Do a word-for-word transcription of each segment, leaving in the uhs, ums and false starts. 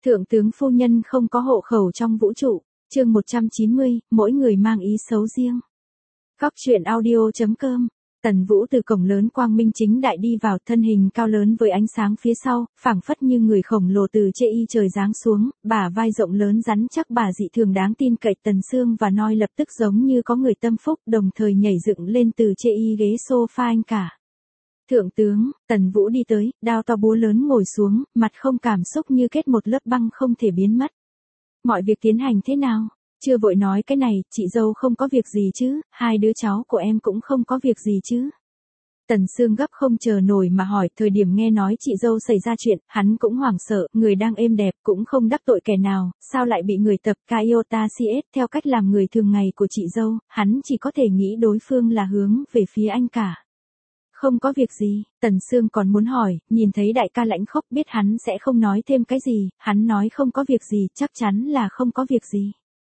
Thượng tướng phu nhân không có hộ khẩu trong vũ trụ, chương một trăm chín mươi, mỗi người mang ý xấu riêng. Góc truyện audio chấm com. Tần Vũ từ cổng lớn quang minh chính đại đi vào, thân hình cao lớn với ánh sáng phía sau, phảng phất như người khổng lồ từ chê y trời giáng xuống, bả vai rộng lớn rắn chắc bà dị thường đáng tin cậy. Tần Sương và Noi lập tức giống như có người tâm phúc, đồng thời nhảy dựng lên từ chê y ghế sofa anh cả. Thượng tướng, Tần Vũ đi tới, đao to búa lớn ngồi xuống, mặt không cảm xúc như kết một lớp băng không thể biến mất. Mọi việc tiến hành thế nào? Chưa vội nói cái này, chị dâu không có việc gì chứ, hai đứa cháu của em cũng không có việc gì chứ. Tần Sương gấp không chờ nổi mà hỏi, thời điểm nghe nói chị dâu xảy ra chuyện, hắn cũng hoảng sợ, người đang êm đẹp, cũng không đắc tội kẻ nào, sao lại bị người tập Kaiota xê ét theo cách làm người thường ngày của chị dâu, hắn chỉ có thể nghĩ đối phương là hướng về phía anh cả. Không có việc gì, Tần Sương còn muốn hỏi, nhìn thấy đại ca lãnh khốc biết hắn sẽ không nói thêm cái gì, hắn nói không có việc gì, chắc chắn là không có việc gì.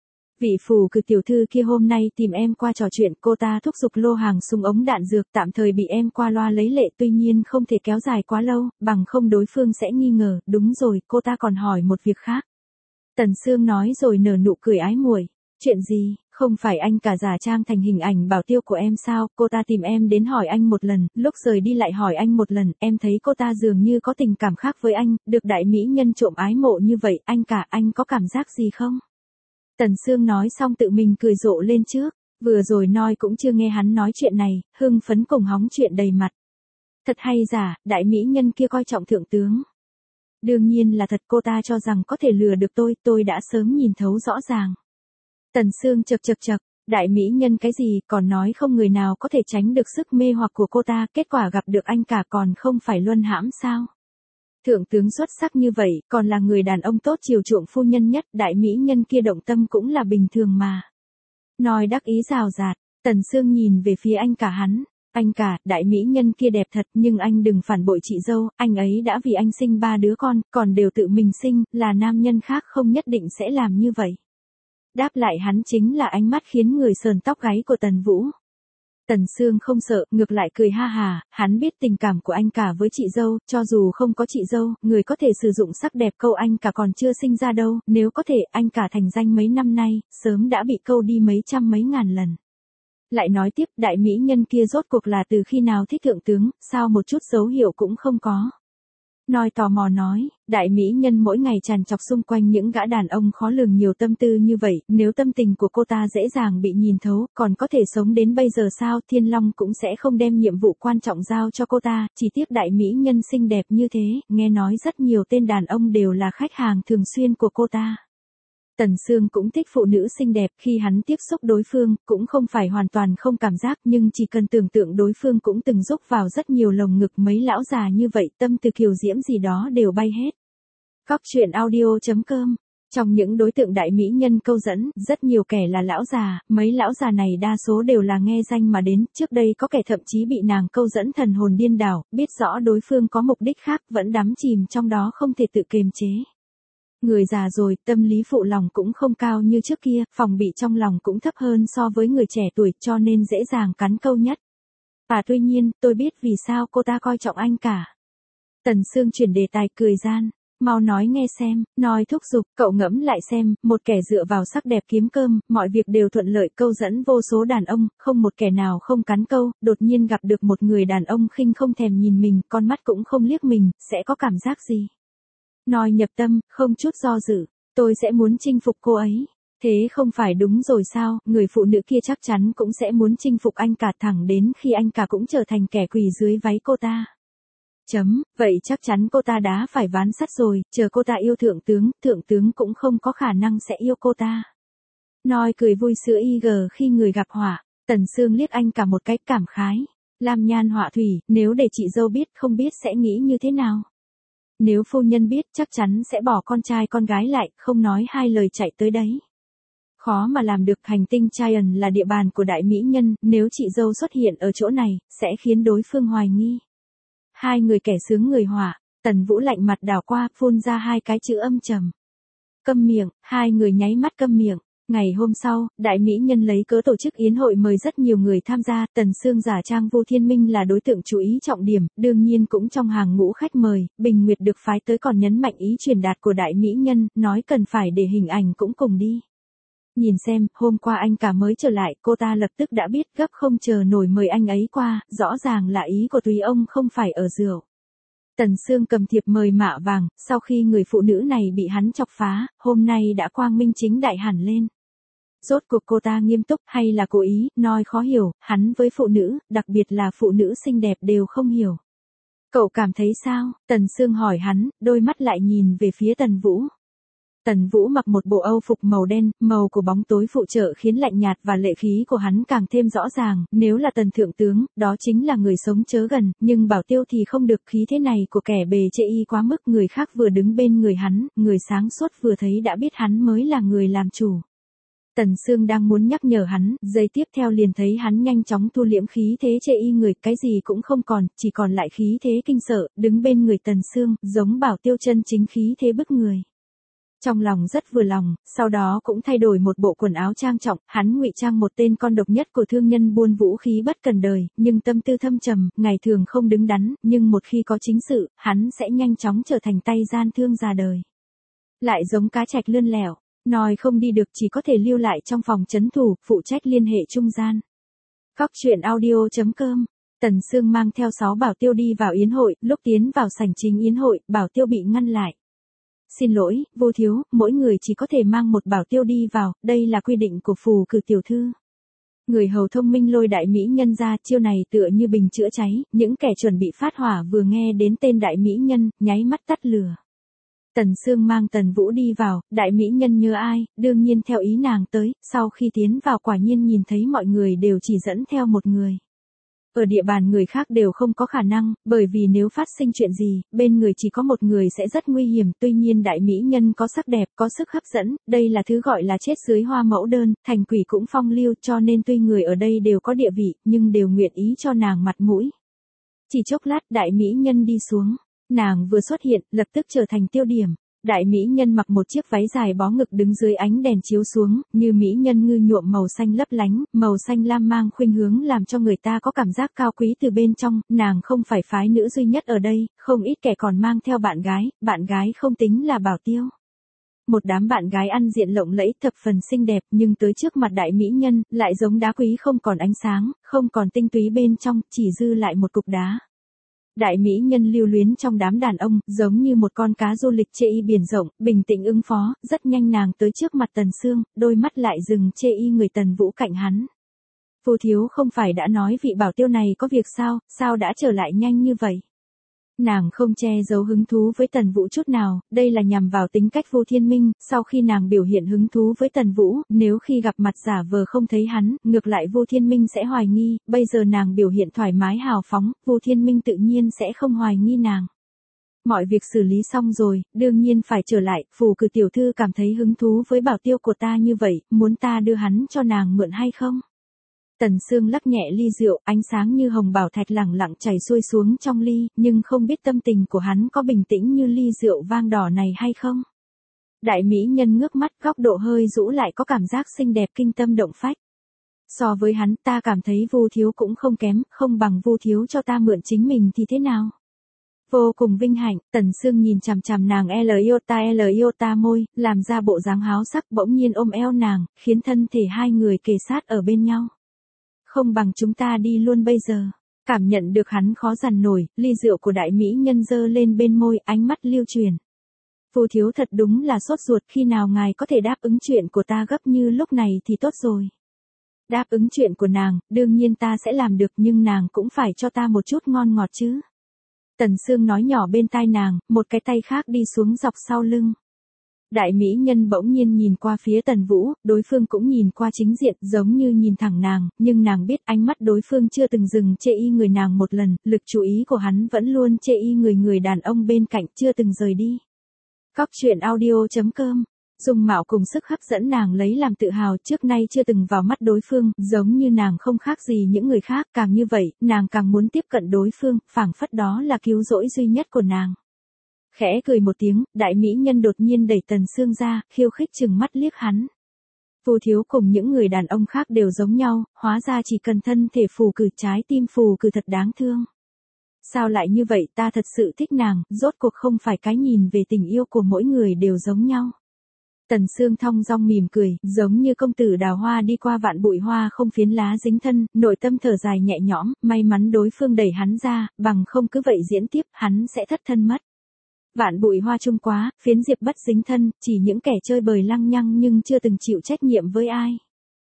Vị phù cử tiểu thư kia hôm nay tìm em qua trò chuyện, cô ta thúc giục lô hàng súng ống đạn dược tạm thời bị em qua loa lấy lệ, tuy nhiên không thể kéo dài quá lâu, bằng không đối phương sẽ nghi ngờ. Đúng rồi, cô ta còn hỏi một việc khác. Tần Sương nói rồi nở nụ cười ái muội. Chuyện gì? Không phải anh cả giả trang thành hình ảnh bảo tiêu của em sao? Cô ta tìm em đến hỏi anh một lần, lúc rời đi lại hỏi anh một lần, em thấy cô ta dường như có tình cảm khác với anh, được đại mỹ nhân trộm ái mộ như vậy, anh cả, anh có cảm giác gì không? Tần Sương nói xong tự mình cười rộ lên trước, vừa rồi Noi cũng chưa nghe hắn nói chuyện này, hưng phấn cùng hóng chuyện đầy mặt. Thật hay giả, đại mỹ nhân kia coi trọng thượng tướng. Đương nhiên là thật, cô ta cho rằng có thể lừa được tôi, tôi đã sớm nhìn thấu rõ ràng. Tần Sương chậc chậc chậc, đại mỹ nhân cái gì, còn nói không người nào có thể tránh được sức mê hoặc của cô ta, kết quả gặp được anh cả còn không phải luân hãm sao? Thượng tướng xuất sắc như vậy, còn là người đàn ông tốt chiều chuộng phu nhân nhất, đại mỹ nhân kia động tâm cũng là bình thường mà. Nói đắc ý rào rạt, Tần Sương nhìn về phía anh cả hắn, anh cả, đại mỹ nhân kia đẹp thật, nhưng anh đừng phản bội chị dâu, anh ấy đã vì anh sinh ba đứa con, còn đều tự mình sinh, là nam nhân khác không nhất định sẽ làm như vậy. Đáp lại hắn chính là ánh mắt khiến người sờn tóc gáy của Tần Vũ. Tần Sương không sợ, ngược lại cười ha hà, hắn biết tình cảm của anh cả với chị dâu, cho dù không có chị dâu, người có thể sử dụng sắc đẹp câu anh cả còn chưa sinh ra đâu, nếu có thể, anh cả thành danh mấy năm nay, sớm đã bị câu đi mấy trăm mấy ngàn lần. Lại nói tiếp, đại mỹ nhân kia rốt cuộc là từ khi nào thích thượng tướng, sao một chút dấu hiệu cũng không có. Noi tò mò nói, đại mỹ nhân mỗi ngày tràn trọc xung quanh những gã đàn ông khó lường nhiều tâm tư như vậy, nếu tâm tình của cô ta dễ dàng bị nhìn thấu, còn có thể sống đến bây giờ sao? Thiên Long cũng sẽ không đem nhiệm vụ quan trọng giao cho cô ta, chỉ tiếc đại mỹ nhân xinh đẹp như thế, nghe nói rất nhiều tên đàn ông đều là khách hàng thường xuyên của cô ta. Tần Sương cũng thích phụ nữ xinh đẹp, khi hắn tiếp xúc đối phương, cũng không phải hoàn toàn không cảm giác, nhưng chỉ cần tưởng tượng đối phương cũng từng giúp vào rất nhiều lồng ngực mấy lão già như vậy, tâm từ kiều diễm gì đó đều bay hết. Góc truyện audio chấm com. Trong những đối tượng đại mỹ nhân câu dẫn, rất nhiều kẻ là lão già, mấy lão già này đa số đều là nghe danh mà đến, trước đây có kẻ thậm chí bị nàng câu dẫn thần hồn điên đảo, biết rõ đối phương có mục đích khác, vẫn đắm chìm trong đó không thể tự kiềm chế. Người già rồi, tâm lý phụ lòng cũng không cao như trước kia, phòng bị trong lòng cũng thấp hơn so với người trẻ tuổi, cho nên dễ dàng cắn câu nhất. Và tuy nhiên, tôi biết vì sao cô ta coi trọng anh cả. Tần Sương chuyển đề tài cười gian, mau nói nghe xem, nói thúc giục, cậu ngẫm lại xem, một kẻ dựa vào sắc đẹp kiếm cơm, mọi việc đều thuận lợi, câu dẫn vô số đàn ông, không một kẻ nào không cắn câu, đột nhiên gặp được một người đàn ông khinh không thèm nhìn mình, con mắt cũng không liếc mình, sẽ có cảm giác gì? Nói nhập tâm, không chút do dự, tôi sẽ muốn chinh phục cô ấy. Thế không phải đúng rồi sao, người phụ nữ kia chắc chắn cũng sẽ muốn chinh phục anh cả, thẳng đến khi anh cả cũng trở thành kẻ quỳ dưới váy cô ta. Chấm, vậy chắc chắn cô ta đã phải ván sắt rồi, chờ cô ta yêu thượng tướng, thượng tướng cũng không có khả năng sẽ yêu cô ta. Nói cười vui sữa y gờ khi người gặp họa, Tần Sương liếc anh cả một cái cảm khái. Lam nhan họa thủy, nếu để chị dâu biết không biết sẽ nghĩ như thế nào? Nếu phu nhân biết chắc chắn sẽ bỏ con trai con gái lại, không nói hai lời chạy tới đấy. Khó mà làm được, hành tinh Traian là địa bàn của đại mỹ nhân, nếu chị dâu xuất hiện ở chỗ này, sẽ khiến đối phương hoài nghi. Hai người kẻ sướng người họa, Tần Vũ lạnh mặt đảo qua, phun ra hai cái chữ âm trầm. Câm miệng, hai người nháy mắt câm miệng, Ngày hôm sau, đại mỹ nhân lấy cớ tổ chức yến hội mời rất nhiều người tham gia, Tần Sương giả trang Vu Thiên Minh là đối tượng chú ý trọng điểm, đương nhiên cũng trong hàng ngũ khách mời, Bình Nguyệt được phái tới còn nhấn mạnh ý truyền đạt của đại mỹ nhân, nói cần phải để hình ảnh cũng cùng đi. Nhìn xem, hôm qua anh cả mới trở lại, cô ta lập tức đã biết, gấp không chờ nổi mời anh ấy qua, rõ ràng là ý của tùy ông không phải ở rượu. Tần Sương cầm thiệp mời mạ vàng, sau khi người phụ nữ này bị hắn chọc phá, hôm nay đã quang minh chính đại hẳn lên. Rốt cuộc cô ta nghiêm túc hay là cố ý, nói khó hiểu, hắn với phụ nữ, đặc biệt là phụ nữ xinh đẹp đều không hiểu. Cậu cảm thấy sao? Tần Sương hỏi hắn, đôi mắt lại nhìn về phía Tần Vũ. Tần Vũ mặc một bộ âu phục màu đen, màu của bóng tối phụ trợ khiến lạnh nhạt và lệ khí của hắn càng thêm rõ ràng, nếu là Tần Thượng Tướng, đó chính là người sống chớ gần, nhưng Bảo Tiêu thì không được, khí thế này của kẻ bề chê y quá mức, người khác vừa đứng bên người hắn, người sáng suốt vừa thấy đã biết hắn mới là người làm chủ. Tần Sương đang muốn nhắc nhở hắn, giây tiếp theo liền thấy hắn nhanh chóng thu liễm khí thế chê y người, cái gì cũng không còn, chỉ còn lại khí thế kinh sợ, đứng bên người Tần Sương, giống Bảo Tiêu chân chính khí thế bức người. Trong lòng rất vừa lòng, sau đó cũng thay đổi một bộ quần áo trang trọng, hắn ngụy trang một tên con độc nhất của thương nhân buôn vũ khí bất cần đời, nhưng tâm tư thâm trầm, ngày thường không đứng đắn, nhưng một khi có chính sự, hắn sẽ nhanh chóng trở thành tay gian thương già đời. Lại giống cá trạch lươn lẻo, nói không đi được chỉ có thể lưu lại trong phòng trấn thủ, phụ trách liên hệ trung gian. Cóc truyện audio chấm com. Tần Sương mang theo sáu bảo tiêu đi vào yến hội, lúc tiến vào sảnh chính yến hội, bảo tiêu bị ngăn lại. Xin lỗi, Vô thiếu, mỗi người chỉ có thể mang một bảo tiêu đi vào, đây là quy định của phù cử tiểu thư. Người hầu thông minh lôi đại mỹ nhân ra, chiêu này tựa như bình chữa cháy, những kẻ chuẩn bị phát hỏa vừa nghe đến tên đại mỹ nhân, nháy mắt tắt lửa. Tần Sương mang Tần Vũ đi vào, đại mỹ nhân nhớ ai, đương nhiên theo ý nàng tới, sau khi tiến vào quả nhiên nhìn thấy mọi người đều chỉ dẫn theo một người. Ở địa bàn người khác đều không có khả năng, bởi vì nếu phát sinh chuyện gì, bên người chỉ có một người sẽ rất nguy hiểm, tuy nhiên đại mỹ nhân có sắc đẹp, có sức hấp dẫn, đây là thứ gọi là chết dưới hoa mẫu đơn, thành quỷ cũng phong lưu, cho nên tuy người ở đây đều có địa vị, nhưng đều nguyện ý cho nàng mặt mũi. Chỉ chốc lát đại mỹ nhân đi xuống, nàng vừa xuất hiện, lập tức trở thành tiêu điểm. Đại mỹ nhân mặc một chiếc váy dài bó ngực đứng dưới ánh đèn chiếu xuống, như mỹ nhân ngư nhuộm màu xanh lấp lánh, màu xanh lam mang khuynh hướng làm cho người ta có cảm giác cao quý từ bên trong, nàng không phải phái nữ duy nhất ở đây, không ít kẻ còn mang theo bạn gái, bạn gái không tính là bảo tiêu. Một đám bạn gái ăn diện lộng lẫy thập phần xinh đẹp nhưng tới trước mặt đại mỹ nhân, lại giống đá quý không còn ánh sáng, không còn tinh túy bên trong, chỉ dư lại một cục đá. Đại mỹ nhân lưu luyến trong đám đàn ông, giống như một con cá du lịch chê y biển rộng, bình tĩnh ứng phó, rất nhanh nàng tới trước mặt Tần Sương, đôi mắt lại dừng chê y người Tần Vũ cạnh hắn. Vô thiếu không phải đã nói vị bảo tiêu này có việc sao, sao đã trở lại nhanh như vậy? Nàng không che giấu hứng thú với Tần Vũ chút nào, đây là nhằm vào tính cách Vu Thiên Minh, sau khi nàng biểu hiện hứng thú với Tần Vũ, nếu khi gặp mặt giả vờ không thấy hắn, ngược lại Vu Thiên Minh sẽ hoài nghi, bây giờ nàng biểu hiện thoải mái hào phóng, Vu Thiên Minh tự nhiên sẽ không hoài nghi nàng. Mọi việc xử lý xong rồi, đương nhiên phải trở lại, phù cử tiểu thư cảm thấy hứng thú với bảo tiêu của ta như vậy, muốn ta đưa hắn cho nàng mượn hay không? Tần Sương lắc nhẹ ly rượu, ánh sáng như hồng bảo thạch lẳng lặng chảy xuôi xuống trong ly, nhưng không biết tâm tình của hắn có bình tĩnh như ly rượu vang đỏ này hay không. Đại mỹ nhân ngước mắt, góc độ hơi rũ lại có cảm giác xinh đẹp kinh tâm động phách. So với hắn, ta cảm thấy Vu thiếu cũng không kém, không bằng Vu thiếu cho ta mượn chính mình thì thế nào? Vô cùng vinh hạnh, Tần Sương nhìn chằm chằm nàng L iota L iota môi, làm ra bộ dáng háo sắc, bỗng nhiên ôm eo nàng, khiến thân thể hai người kề sát ở bên nhau. Không bằng chúng ta đi luôn bây giờ. Cảm nhận được hắn khó dằn nổi, ly rượu của đại mỹ nhân dơ lên bên môi, ánh mắt lưu truyền. Vu thiếu thật đúng là sốt ruột, khi nào ngài có thể đáp ứng chuyện của ta gấp như lúc này thì tốt rồi. Đáp ứng chuyện của nàng, đương nhiên ta sẽ làm được, nhưng nàng cũng phải cho ta một chút ngon ngọt chứ. Tần Sương nói nhỏ bên tai nàng, một cái tay khác đi xuống dọc sau lưng. Đại mỹ nhân bỗng nhiên nhìn qua phía Tần Vũ, đối phương cũng nhìn qua chính diện, giống như nhìn thẳng nàng, nhưng nàng biết ánh mắt đối phương chưa từng dừng chê y người nàng một lần, lực chú ý của hắn vẫn luôn chê y người người đàn ông bên cạnh, chưa từng rời đi. Cóc truyện audio chấm com. Dung mạo cùng sức hấp dẫn nàng lấy làm tự hào, trước nay chưa từng vào mắt đối phương, giống như nàng không khác gì những người khác, càng như vậy, nàng càng muốn tiếp cận đối phương, phảng phất đó là cứu rỗi duy nhất của nàng. Khẽ cười một tiếng, đại mỹ nhân đột nhiên đẩy Tần Sương ra, khiêu khích chừng mắt liếc hắn. Vu Thiếu cùng những người đàn ông khác đều giống nhau, hóa ra chỉ cần thân thể phù cử trái tim phù cử thật đáng thương. Sao lại như vậy, ta thật sự thích nàng, rốt cuộc không phải cái nhìn về tình yêu của mỗi người đều giống nhau. Tần Sương thong dong mỉm cười, giống như công tử đào hoa đi qua vạn bụi hoa không phiến lá dính thân, nội tâm thở dài nhẹ nhõm, may mắn đối phương đẩy hắn ra, bằng không cứ vậy diễn tiếp, hắn sẽ thất thân mất. Vạn bụi hoa chung quá, phiến diệp bất dính thân, chỉ những kẻ chơi bời lăng nhăng nhưng chưa từng chịu trách nhiệm với ai.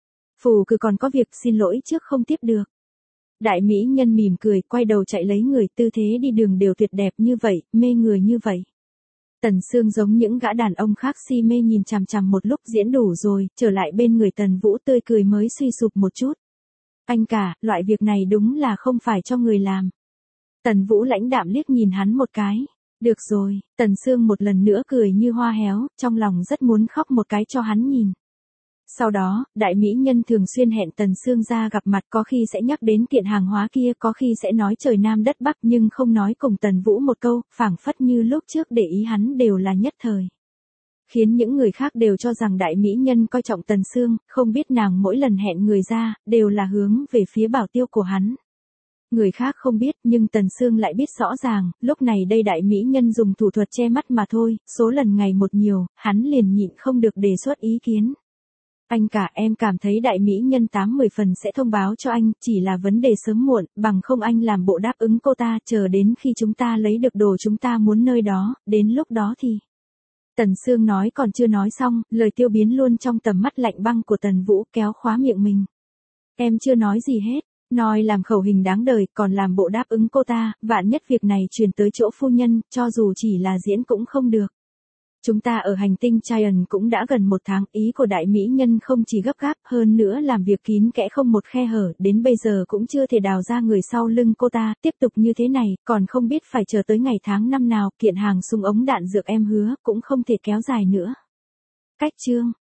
Phù cứ còn có việc xin lỗi trước không tiếp được. Đại mỹ nhân mỉm cười, quay đầu chạy lấy người, tư thế đi đường đều tuyệt đẹp như vậy, mê người như vậy. Tần Sương giống những gã đàn ông khác si mê nhìn chằm chằm một lúc diễn đủ rồi, trở lại bên người Tần Vũ tươi cười mới suy sụp một chút. Anh cả, loại việc này đúng là không phải cho người làm. Tần Vũ lãnh đạm liếc nhìn hắn một cái. Được rồi, Tần Sương một lần nữa cười như hoa héo, trong lòng rất muốn khóc một cái cho hắn nhìn. Sau đó, đại mỹ nhân thường xuyên hẹn Tần Sương ra gặp mặt, có khi sẽ nhắc đến kiện hàng hóa kia, có khi sẽ nói trời Nam đất Bắc nhưng không nói cùng Tần Vũ một câu, phảng phất như lúc trước để ý hắn đều là nhất thời. Khiến những người khác đều cho rằng đại mỹ nhân coi trọng Tần Sương, không biết nàng mỗi lần hẹn người ra, đều là hướng về phía bảo tiêu của hắn. Người khác không biết nhưng Tần Sương lại biết rõ ràng, lúc này đây đại mỹ nhân dùng thủ thuật che mắt mà thôi, số lần ngày một nhiều, hắn liền nhịn không được đề xuất ý kiến. Anh cả, em cảm thấy đại mỹ nhân tám mười phần sẽ thông báo cho anh, chỉ là vấn đề sớm muộn, bằng không anh làm bộ đáp ứng cô ta, chờ đến khi chúng ta lấy được đồ chúng ta muốn nơi đó, đến lúc đó thì... Tần Sương nói còn chưa nói xong, lời tiêu biến luôn trong tầm mắt lạnh băng của Tần Vũ, kéo khóa miệng mình. Em chưa nói gì hết, nói làm khẩu hình đáng đời, còn làm bộ đáp ứng cô ta, vạn nhất việc này truyền tới chỗ phu nhân, cho dù chỉ là diễn cũng không được. Chúng ta ở hành tinh Giant cũng đã gần một tháng, ý của đại mỹ nhân không chỉ gấp gáp, hơn nữa làm việc kín kẽ không một khe hở, đến bây giờ cũng chưa thể đào ra người sau lưng cô ta, tiếp tục như thế này, còn không biết phải chờ tới ngày tháng năm nào, kiện hàng súng ống đạn dược em hứa, cũng không thể kéo dài nữa. Cách chương